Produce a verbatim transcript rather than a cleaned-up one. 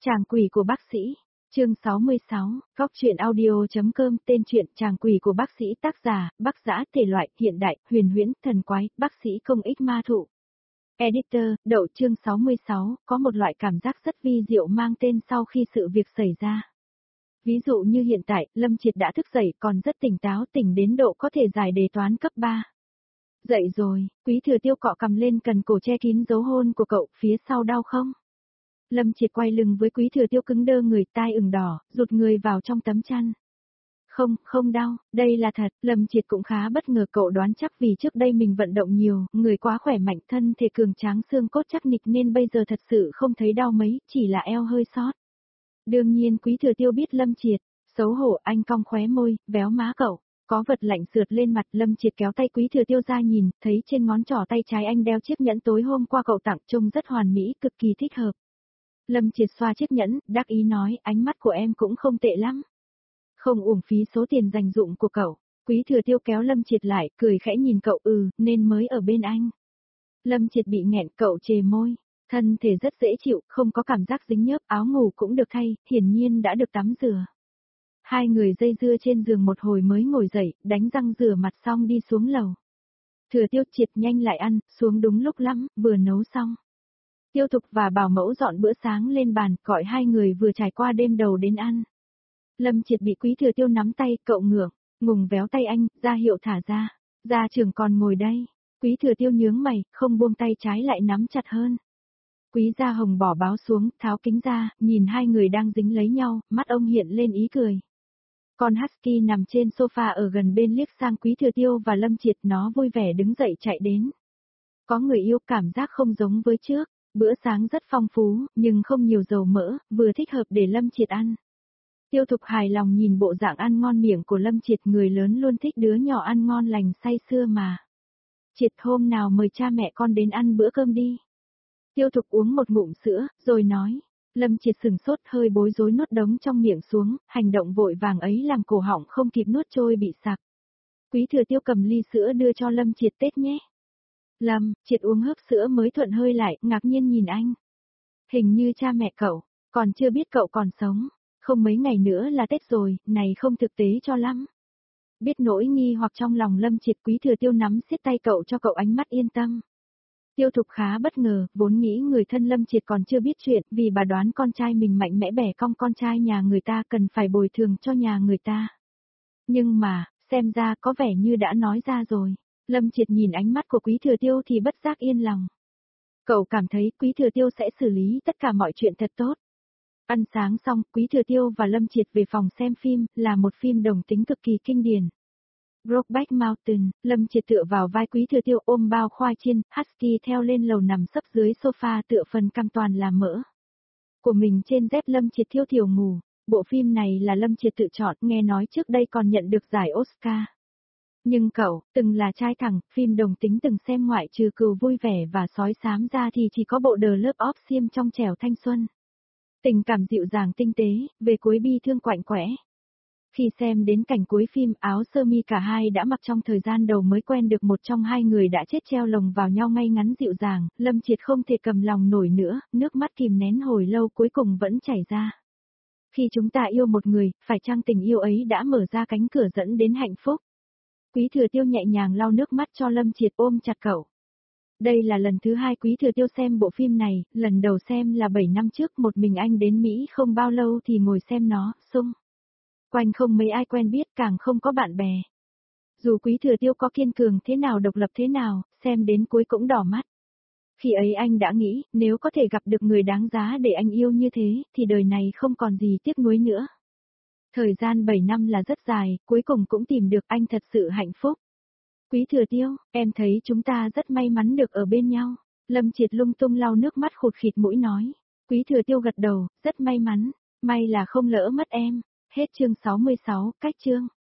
Chàng quỷ của bác sĩ, chương sáu mươi sáu, góc truyện audio.com, tên truyện Chàng quỷ của bác sĩ, tác giả, Bắc Dã, thể loại, hiện đại, huyền huyễn, thần quái, bác sĩ công ích ma thụ. Editor, Đậu. Chương sáu mươi sáu, có một loại cảm giác rất vi diệu mang tên sau khi sự việc xảy ra. Ví dụ như hiện tại, Lâm Triệt đã thức dậy còn rất tỉnh táo, tỉnh đến độ có thể giải đề toán cấp ba. Dậy rồi, Quý Thừa Tiêu cọ cằm lên cần cổ che kín dấu hôn của cậu, phía sau đau không? Lâm Triệt quay lưng với Quý Thừa Tiêu cứng đơ người, tai ửng đỏ, rụt người vào trong tấm chăn. Không, không đau, đây là thật. Lâm Triệt cũng khá bất ngờ, cậu đoán chắc vì trước đây mình vận động nhiều, người quá khỏe mạnh, thân thể cường tráng, xương cốt chắc nịch nên bây giờ thật sự không thấy đau mấy, chỉ là eo hơi xót. Đương nhiên Quý Thừa Tiêu biết Lâm Triệt, xấu hổ anh cong khóe môi, véo má cậu. Có vật lạnh sượt lên mặt. Lâm Triệt kéo tay Quý Thừa Tiêu ra nhìn, thấy trên ngón trỏ tay trái anh đeo chiếc nhẫn tối hôm qua cậu tặng, trông rất hoàn mỹ, cực kỳ thích hợp. Lâm Triệt xoa chiếc nhẫn, đắc ý nói, ánh mắt của em cũng không tệ lắm. Không uổng phí số tiền dành dụm của cậu. Quý Thừa Tiêu kéo Lâm Triệt lại, cười khẽ nhìn cậu, ừ, nên mới ở bên anh. Lâm Triệt bị nghẹn, cậu chề môi. Thân thể rất dễ chịu, không có cảm giác dính nhớp, áo ngủ cũng được thay, hiển nhiên đã được tắm rửa. Hai người dây dưa trên giường một hồi mới ngồi dậy, đánh răng rửa mặt xong đi xuống lầu. Thừa Tiêu, Triệt nhanh lại ăn, xuống đúng lúc lắm, vừa nấu xong. Tiêu Thục và Bảo Mẫu dọn bữa sáng lên bàn, gọi hai người vừa trải qua đêm đầu đến ăn. Lâm Triệt bị Quý Thừa Tiêu nắm tay, cậu ngượng, ngùng véo tay anh, ra hiệu thả ra. Gia trưởng còn ngồi đây. Quý Thừa Tiêu nhướng mày, không buông tay trái lại nắm chặt hơn. Quý Gia Hồng bỏ báo xuống, tháo kính ra, nhìn hai người đang dính lấy nhau, mắt ông hiện lên ý cười. Con Husky nằm trên sofa ở gần bên liếc sang Quý Thừa Tiêu và Lâm Triệt, nó vui vẻ đứng dậy chạy đến. Có người yêu, cảm giác không giống với trước. Bữa sáng rất phong phú, nhưng không nhiều dầu mỡ, vừa thích hợp để Lâm Triệt ăn. Tiêu Thục hài lòng nhìn bộ dạng ăn ngon miệng của Lâm Triệt, người lớn luôn thích đứa nhỏ ăn ngon lành say sưa mà. Triệt, hôm nào mời cha mẹ con đến ăn bữa cơm đi. Tiêu Thục uống một ngụm sữa, rồi nói. Lâm Triệt sừng sốt, hơi bối rối nuốt đống trong miệng xuống, hành động vội vàng ấy làm cổ họng không kịp nuốt trôi bị sặc. Quý Thừa Tiêu cầm ly sữa đưa cho Lâm Triệt, Tết nhé. Lâm Triệt uống hớp sữa mới thuận hơi lại, ngạc nhiên nhìn anh. Hình như cha mẹ cậu, còn chưa biết cậu còn sống. Không mấy ngày nữa là Tết rồi, này không thực tế cho lắm. Biết nỗi nghi hoặc trong lòng Lâm Triệt, Quý Thừa Tiêu nắm siết tay cậu cho cậu ánh mắt yên tâm. Tiêu Thục khá bất ngờ, vốn nghĩ người thân Lâm Triệt còn chưa biết chuyện, vì bà đoán con trai mình mạnh mẽ bẻ cong con trai nhà người ta, cần phải bồi thường cho nhà người ta. Nhưng mà, xem ra có vẻ như đã nói ra rồi. Lâm Triệt nhìn ánh mắt của Quý Thừa Tiêu thì bất giác yên lòng. Cậu cảm thấy Quý Thừa Tiêu sẽ xử lý tất cả mọi chuyện thật tốt. Ăn sáng xong, Quý Thừa Tiêu và Lâm Triệt về phòng xem phim, là một phim đồng tính cực kỳ kinh điển. Brokeback Mountain. Lâm Triệt tựa vào vai Quý Thừa Tiêu ôm bao khoai chiên, Husky theo lên lầu nằm sấp dưới sofa tựa phần cam toàn là mỡ của mình trên dép. Lâm Triệt thiêu thiểu ngủ. Bộ phim này là Lâm Triệt tự chọn, nghe nói trước đây còn nhận được giải Oscar. Nhưng cậu, từng là trai thẳng, phim đồng tính từng xem ngoại trừ Cừu Vui Vẻ và Sói Xám ra thì chỉ có bộ The Love of Sim trong trẻo thanh xuân. Tình cảm dịu dàng tinh tế, về cuối bi thương quạnh quẽ. Khi xem đến cảnh cuối phim, áo sơ mi cả hai đã mặc trong thời gian đầu mới quen được một trong hai người đã chết treo lồng vào nhau ngay ngắn dịu dàng, Lâm Triệt không thể cầm lòng nổi nữa, nước mắt kìm nén hồi lâu cuối cùng vẫn chảy ra. Khi chúng ta yêu một người, phải chăng tình yêu ấy đã mở ra cánh cửa dẫn đến hạnh phúc? Quý Thừa Tiêu nhẹ nhàng lau nước mắt cho Lâm Triệt, ôm chặt cậu. Đây là lần thứ hai Quý Thừa Tiêu xem bộ phim này, lần đầu xem là bảy năm trước, một mình anh đến Mỹ không bao lâu thì ngồi xem nó, xung quanh không mấy ai quen biết, càng không có bạn bè. Dù Quý Thừa Tiêu có kiên cường thế nào, độc lập thế nào, xem đến cuối cũng đỏ mắt. Khi ấy anh đã nghĩ, nếu có thể gặp được người đáng giá để anh yêu như thế, thì đời này không còn gì tiếc nuối nữa. Thời gian bảy năm là rất dài, cuối cùng cũng tìm được, anh thật sự hạnh phúc. Quý Thừa Tiêu, em thấy chúng ta rất may mắn được ở bên nhau. Lâm Triệt lung tung lau nước mắt khụt khịt mũi nói. Quý Thừa Tiêu gật đầu, rất may mắn, may là không lỡ mất em. Hết chương sáu mươi sáu, cách chương.